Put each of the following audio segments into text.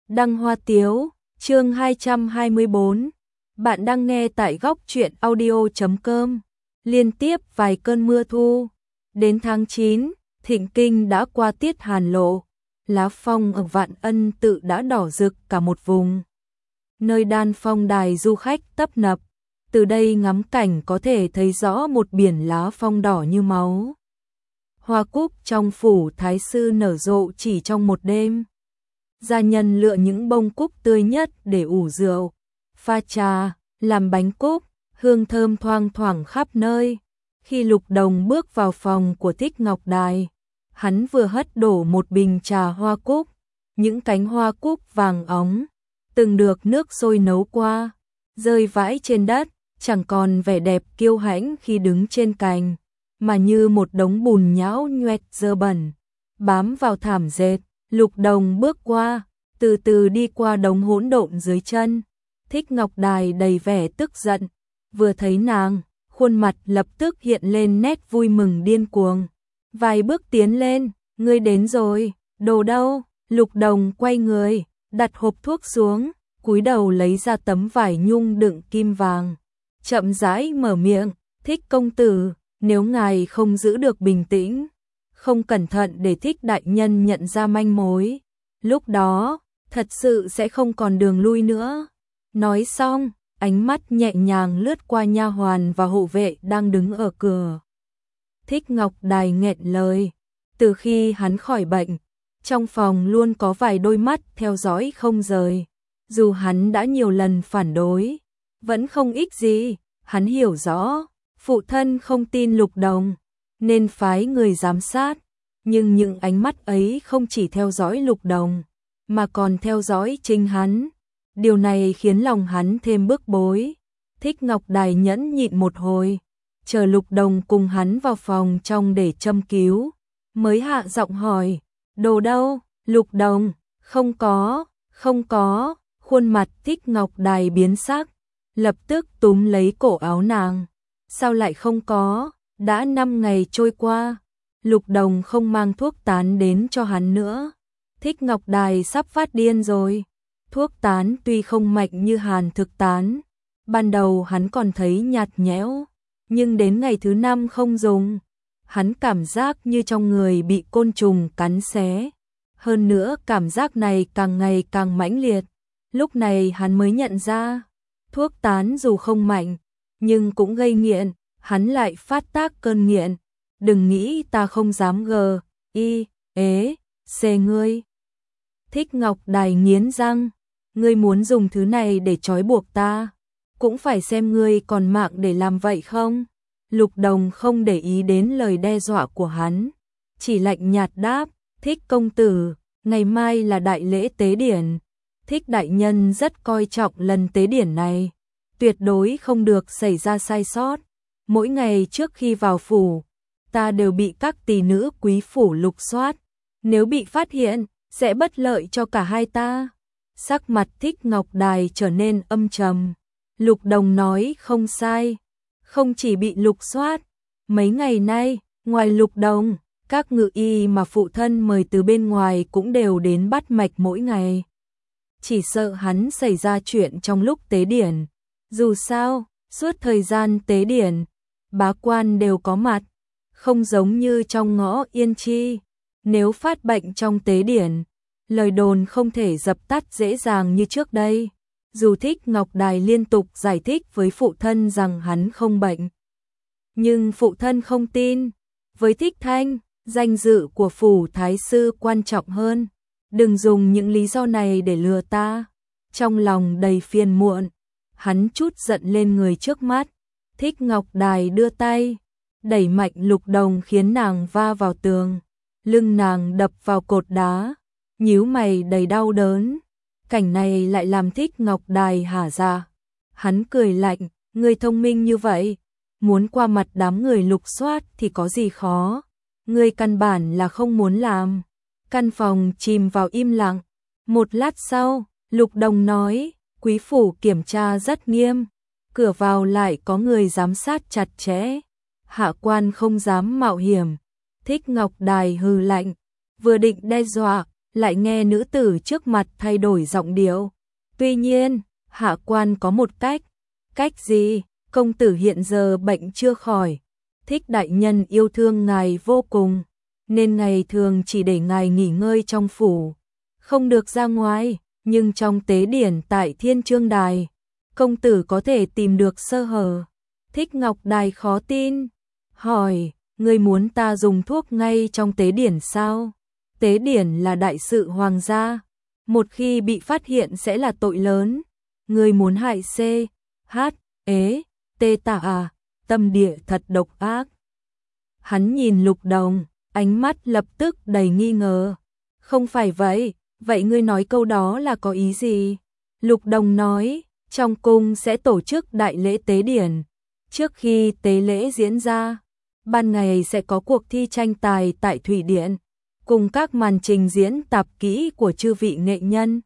Đăng Hoa Tiếu, chương 224. Bạn đang nghe tại góc truyện audio.com. Liên tiếp vài cơn mưa thu. Đến tháng 9, Thịnh Kinh đã qua tiết hàn lộ. Lá phong ở Vạn Ân Tự đã đỏ rực cả một vùng. Nơi đan phong đài du khách tấp nập. Từ đây ngắm cảnh có thể thấy rõ một biển lá phong đỏ như máu. Hoa cúc trong phủ thái sư nở rộ chỉ trong một đêm. Gia nhân lựa những bông cúc tươi nhất để ủ rượu, pha trà, làm bánh cúc, hương thơm thoang thoảng khắp nơi. Khi Lục Đồng bước vào phòng của Thích Ngọc Đài, hắn vừa hất đổ một bình trà hoa cúc, những cánh hoa cúc vàng óng, từng được nước sôi nấu qua, rơi vãi trên đất, chẳng còn vẻ đẹp kiêu hãnh khi đứng trên cành, mà như một đống bùn nhão nhoẹt dơ bẩn, bám vào thảm dệt. Lục Đồng bước qua, từ từ đi qua đống hỗn độn dưới chân. Thích Ngọc Đài đầy vẻ tức giận, vừa thấy nàng, khuôn mặt lập tức hiện lên nét vui mừng điên cuồng. Vài bước tiến lên, ngươi đến rồi, đồ đâu? Lục Đồng quay người, đặt hộp thuốc xuống, cúi đầu lấy ra tấm vải nhung đựng kim vàng. Chậm rãi mở miệng, Thích công tử, nếu ngài không giữ được bình tĩnh, không cẩn thận để Thích đại nhân nhận ra manh mối, lúc đó, thật sự sẽ không còn đường lui nữa. Nói xong, ánh mắt nhẹ nhàng lướt qua nha hoàn và hộ vệ đang đứng ở cửa. Thích Ngọc Đài nghẹn lời, từ khi hắn khỏi bệnh, trong phòng luôn có vài đôi mắt theo dõi không rời. Dù hắn đã nhiều lần phản đối, vẫn không ích gì, hắn hiểu rõ, phụ thân không tin Lục Đồng, nên phái người giám sát, nhưng những ánh mắt ấy không chỉ theo dõi Lục Đồng, mà còn theo dõi chính hắn. Điều này khiến lòng hắn thêm bức bối. Thích Ngọc Đài nhẫn nhịn một hồi, chờ Lục Đồng cùng hắn vào phòng trong để châm cứu, mới hạ giọng hỏi, đồ đâu? Lục Đồng, không có, khuôn mặt Thích Ngọc Đài biến sắc, lập tức túm lấy cổ áo nàng. Sao lại không có? Đã 5 ngày trôi qua, Lục Đồng không mang thuốc tán đến cho hắn nữa. Thích Ngọc Đài sắp phát điên rồi. Thuốc tán tuy không mạnh như hàn thực tán, ban đầu hắn còn thấy nhạt nhẽo, nhưng đến ngày thứ 5 không dùng, hắn cảm giác như trong người bị côn trùng cắn xé. Hơn nữa cảm giác này càng ngày càng mãnh liệt. Lúc này hắn mới nhận ra, thuốc tán dù không mạnh, nhưng cũng gây nghiện, hắn lại phát tác cơn nghiện. Đừng nghĩ ta không dám xê ngươi. Thích Ngọc Đài nghiến răng, ngươi muốn dùng thứ này để trói buộc ta, cũng phải xem ngươi còn mạng để làm vậy không? Lục Đồng không để ý đến lời đe dọa của hắn, chỉ lạnh nhạt đáp, Thích công tử, ngày mai là đại lễ tế điển. Thích đại nhân rất coi trọng lần tế điển này, tuyệt đối không được xảy ra sai sót. Mỗi ngày trước khi vào phủ, ta đều bị các tỷ nữ quý phủ lục soát, nếu bị phát hiện, sẽ bất lợi cho cả hai ta. Sắc mặt Thích Ngọc Đài trở nên âm trầm. Lục Đồng nói không sai, không chỉ bị lục soát, mấy ngày nay, ngoài Lục Đồng, các ngự y mà phụ thân mời từ bên ngoài cũng đều đến bắt mạch mỗi ngày. Chỉ sợ hắn xảy ra chuyện trong lúc tế điển. Dù sao, suốt thời gian tế điển, bá quan đều có mặt, không giống như trong ngõ Yên Chi. Nếu phát bệnh trong tế điển, lời đồn không thể dập tắt dễ dàng như trước đây. Dù Thích Ngọc Đài liên tục giải thích với phụ thân rằng hắn không bệnh, nhưng phụ thân không tin. Với Thích Thanh, danh dự của phủ thái sư quan trọng hơn. Đừng dùng những lý do này để lừa ta. Trong lòng đầy phiền muộn, hắn trút giận lên người trước mắt. Thích Ngọc Đài đưa tay, đẩy mạnh Lục Đồng khiến nàng va vào tường. Lưng nàng đập vào cột đá, nhíu mày đầy đau đớn. Cảnh này lại làm Thích Ngọc Đài hả dạ. Hắn cười lạnh, ngươi thông minh như vậy, muốn qua mặt đám người lục soát thì có gì khó. Ngươi căn bản là không muốn làm. Căn phòng chìm vào im lặng. Một lát sau, Lục Đồng nói, quý phủ kiểm tra rất nghiêm, cửa vào lại có người giám sát chặt chẽ, hạ quan không dám mạo hiểm. Thích Ngọc Đài hừ lạnh, vừa định đe dọa, lại nghe nữ tử trước mặt thay đổi giọng điệu. Tuy nhiên, hạ quan có một cách. Cách gì? Công tử hiện giờ bệnh chưa khỏi. Thích đại nhân yêu thương ngài vô cùng, nên ngày thường chỉ để ngài nghỉ ngơi trong phủ, không được ra ngoài, nhưng trong tế điển tại Thiên Chương Đài, công tử có thể tìm được sơ hở. Thích Ngọc Đài khó tin, hỏi, ngươi muốn ta dùng thuốc ngay trong tế điển sao? Tế điển là đại sự hoàng gia, một khi bị phát hiện sẽ là tội lớn. Ngươi muốn hại C, H, ế, tê tả à, tâm địa thật độc ác. Hắn nhìn Lục Đồng, ánh mắt lập tức đầy nghi ngờ. Không phải vậy, vậy ngươi nói câu đó là có ý gì? Lục Đồng nói, trong cung sẽ tổ chức đại lễ tế điển. Trước khi tế lễ diễn ra, ban ngày sẽ có cuộc thi tranh tài tại Thủy Điện, cùng các màn trình diễn tạp kỹ của chư vị nghệ nhân.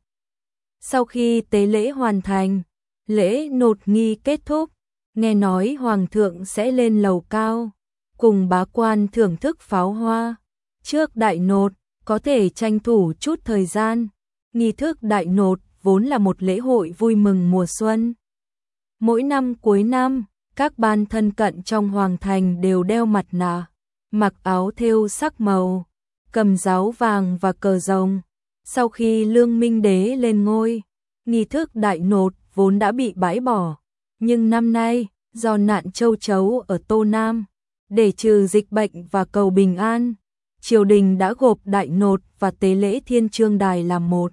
Sau khi tế lễ hoàn thành, lễ nột nghi kết thúc, nghe nói Hoàng thượng sẽ lên lầu cao, cùng bá quan thưởng thức pháo hoa. Trước đại nột, có thể tranh thủ chút thời gian. Nghi thức đại nột vốn là một lễ hội vui mừng mùa xuân. Mỗi năm cuối năm, các ban thân cận trong hoàng thành đều đeo mặt nạ, mặc áo thêu sắc màu, cầm giáo vàng và cờ rồng. Sau khi Lương Minh Đế lên ngôi, nghi thức đại nột vốn đã bị bãi bỏ, nhưng năm nay, do nạn châu chấu ở Tô Nam, để trừ dịch bệnh và cầu bình an, triều đình đã gộp đại nột và tế lễ Thiên Chương Đài làm một.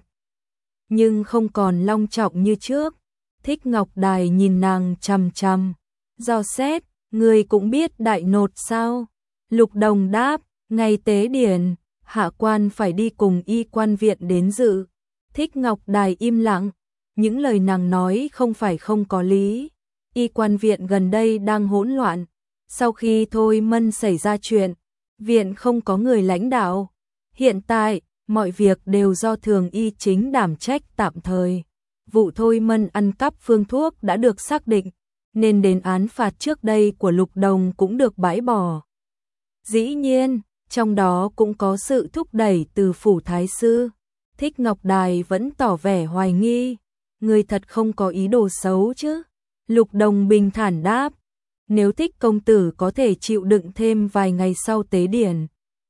Nhưng không còn long trọng như trước. Thích Ngọc Đài nhìn nàng chằm chằm, dò xét, người cũng biết đại nột sao? Lục Đồng đáp, ngày tế điển, hạ quan phải đi cùng y quan viện đến dự. Thích Ngọc Đài im lặng, những lời nàng nói không phải không có lý. Y quan viện gần đây đang hỗn loạn, sau khi Thôi Mân xảy ra chuyện, viện không có người lãnh đạo. Hiện tại, mọi việc đều do thường y chính đảm trách tạm thời. Vụ Thôi Mân ăn cắp phương thuốc đã được xác định, nên đến án phạt trước đây của Lục Đồng cũng được bãi bỏ. Dĩ nhiên, trong đó cũng có sự thúc đẩy từ phủ thái sư. Thích Ngọc Đài vẫn tỏ vẻ hoài nghi, người thật không có ý đồ xấu chứ? Lục Đồng bình thản đáp, nếu Thích công tử có thể chịu đựng thêm vài ngày sau tế điển,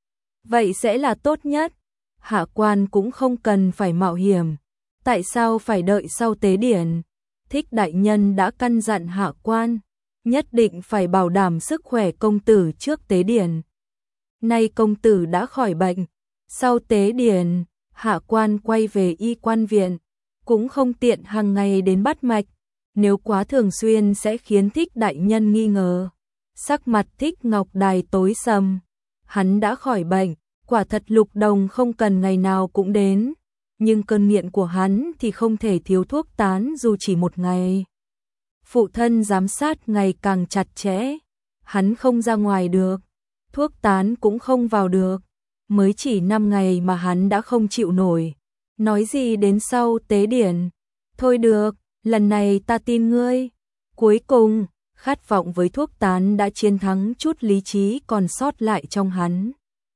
vậy sẽ là tốt nhất. Hạ quan cũng không cần phải mạo hiểm. Tại sao phải đợi sau tế điển? Thích đại nhân đã căn dặn hạ quan, nhất định phải bảo đảm sức khỏe công tử trước tế điển. Nay công tử đã khỏi bệnh, sau tế điển, hạ quan quay về y quan viện, cũng không tiện hàng ngày đến bắt mạch, nếu quá thường xuyên sẽ khiến Thích đại nhân nghi ngờ. Sắc mặt Thích Ngọc Đài tối sầm, hắn đã khỏi bệnh, quả thật Lục Đồng không cần ngày nào cũng đến, nhưng cơn nghiện của hắn thì không thể thiếu thuốc tán dù chỉ một ngày. Phụ thân giám sát ngày càng chặt chẽ, hắn không ra ngoài được, thuốc tán cũng không vào được, mới chỉ 5 ngày mà hắn đã không chịu nổi, nói gì đến sau tế điển. Thôi được, lần này ta tin ngươi. Cuối cùng, khát vọng với thuốc tán đã chiến thắng chút lý trí còn sót lại trong hắn.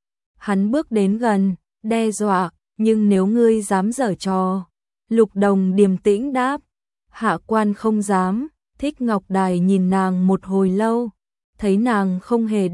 Hắn bước đến gần, đe dọa, nhưng nếu ngươi dám giở trò. Lục Đồng điềm tĩnh đáp, hạ quan không dám. Thích Ngọc Đài nhìn nàng một hồi lâu, thấy nàng không hề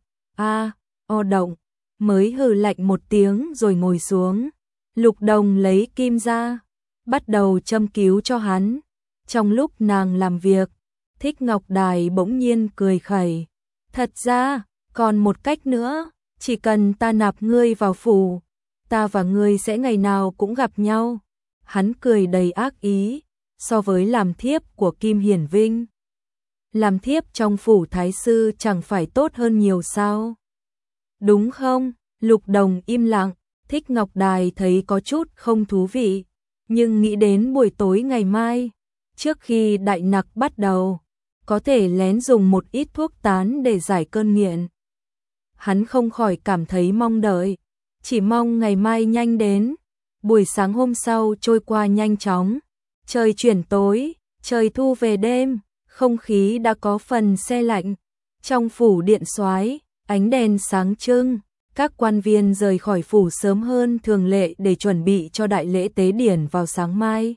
o động, mới hừ lạnh một tiếng rồi ngồi xuống. Lục Đồng lấy kim ra, bắt đầu châm cứu cho hắn. Trong lúc nàng làm việc, Thích Ngọc Đài bỗng nhiên cười khẩy. Thật ra, còn một cách nữa, chỉ cần ta nạp ngươi vào phủ, ta và ngươi sẽ ngày nào cũng gặp nhau. Hắn cười đầy ác ý, so với làm thiếp của Kim Hiển Vinh, làm thiếp trong phủ thái sư chẳng phải tốt hơn nhiều sao? Đúng không? Lục Đồng im lặng, Thích Ngọc Đài thấy có chút không thú vị, nhưng nghĩ đến buổi tối ngày mai, trước khi đại nặc bắt đầu, có thể lén dùng một ít thuốc tán để giải cơn nghiện. Hắn không khỏi cảm thấy mong đợi, chỉ mong ngày mai nhanh đến. Buổi sáng hôm sau trôi qua nhanh chóng, trời chuyển tối, trời thu về đêm, không khí đã có phần se lạnh. Trong phủ điện soái, ánh đèn sáng trưng, Các quan viên rời khỏi phủ sớm hơn thường lệ để chuẩn bị cho đại lễ tế điển vào sáng mai.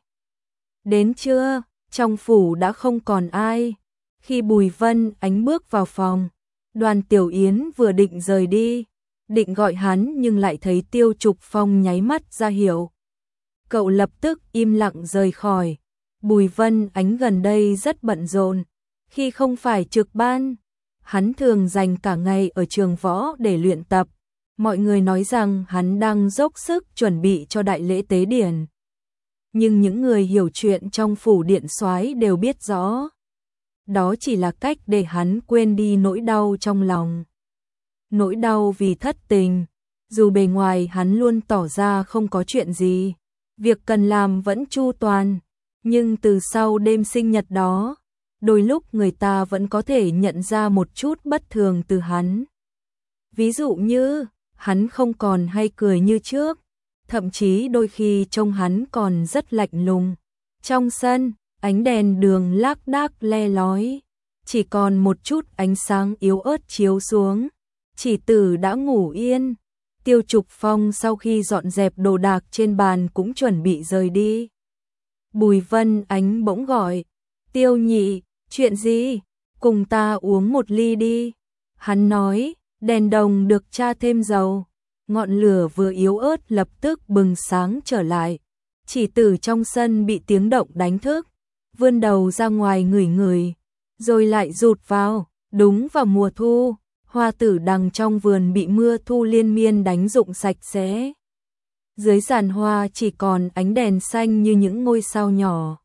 Đến trưa, trong phủ đã không còn ai. Khi Bùi Vân Ánh bước vào phòng, Đoàn Tiểu Yến vừa định rời đi, định gọi hắn nhưng lại thấy Tiêu Trục Phong nháy mắt ra hiệu. Cậu lập tức im lặng rời khỏi. Bùi Vân Ánh gần đây rất bận rộn, khi không phải trực ban, hắn thường dành cả ngày ở trường võ để luyện tập. Mọi người nói rằng hắn đang dốc sức chuẩn bị cho đại lễ tế điển. Nhưng những người hiểu chuyện trong phủ điện soái đều biết rõ, đó chỉ là cách để hắn quên đi nỗi đau trong lòng. Nỗi đau vì thất tình, dù bề ngoài hắn luôn tỏ ra không có chuyện gì, việc cần làm vẫn chu toàn, nhưng từ sau đêm sinh nhật đó, đôi lúc người ta vẫn có thể nhận ra một chút bất thường từ hắn. Ví dụ như, hắn không còn hay cười như trước, thậm chí đôi khi trông hắn còn rất lạnh lùng. Trong sân, ánh đèn đường lác đác le lói, chỉ còn một chút ánh sáng yếu ớt chiếu xuống. Chỉ Tử đã ngủ yên. Tiêu Trục Phong sau khi dọn dẹp đồ đạc trên bàn cũng chuẩn bị rời đi. Bùi Vân Ánh bỗng gọi, Tiêu nhị, chuyện gì? Cùng ta uống một ly đi. Hắn nói, đèn đồng được tra thêm dầu. Ngọn lửa vừa yếu ớt lập tức bừng sáng trở lại. Chỉ Tử trong sân bị tiếng động đánh thức, vươn đầu ra ngoài ngửi ngửi, rồi lại rụt vào. Đúng vào mùa thu, hoa tử đằng trong vườn bị mưa thu liên miên đánh rụng sạch sẽ. Dưới giàn hoa chỉ còn ánh đèn xanh như những ngôi sao nhỏ.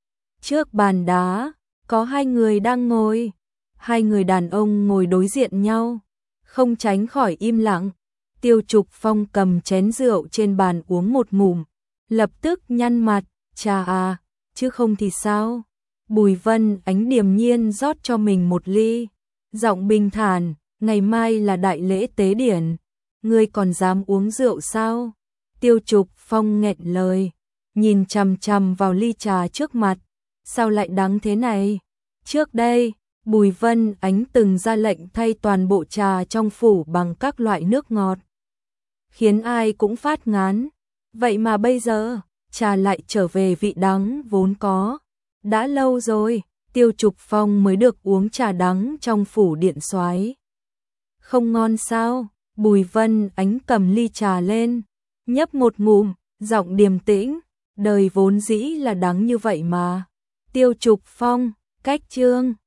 Trước bàn đá, có hai người đang ngồi. Hai người đàn ông ngồi đối diện nhau, không tránh khỏi im lặng. Tiêu Trục Phong cầm chén rượu trên bàn uống một ngụm, lập tức nhăn mặt, chà à, chứ không thì sao? Bùi Vân Ánh điềm nhiên rót cho mình một ly, giọng bình thản, ngày mai là đại lễ tế điển, ngươi còn dám uống rượu sao? Tiêu Trục Phong nghẹn lời, nhìn chằm chằm vào ly trà trước mặt, sao lại đắng thế này? Trước đây, Bùi Vân Ánh từng ra lệnh thay toàn bộ trà trong phủ bằng các loại nước ngọt, khiến ai cũng phát ngán. Vậy mà bây giờ, trà lại trở về vị đắng vốn có. Đã lâu rồi, Tiêu Trục Phong mới được uống trà đắng trong phủ điện soái. Không ngon sao? Bùi Vân Ánh cầm ly trà lên, nhấp một ngụm, giọng điềm tĩnh, đời vốn dĩ là đắng như vậy mà. Tiêu Trục Phong, cách chương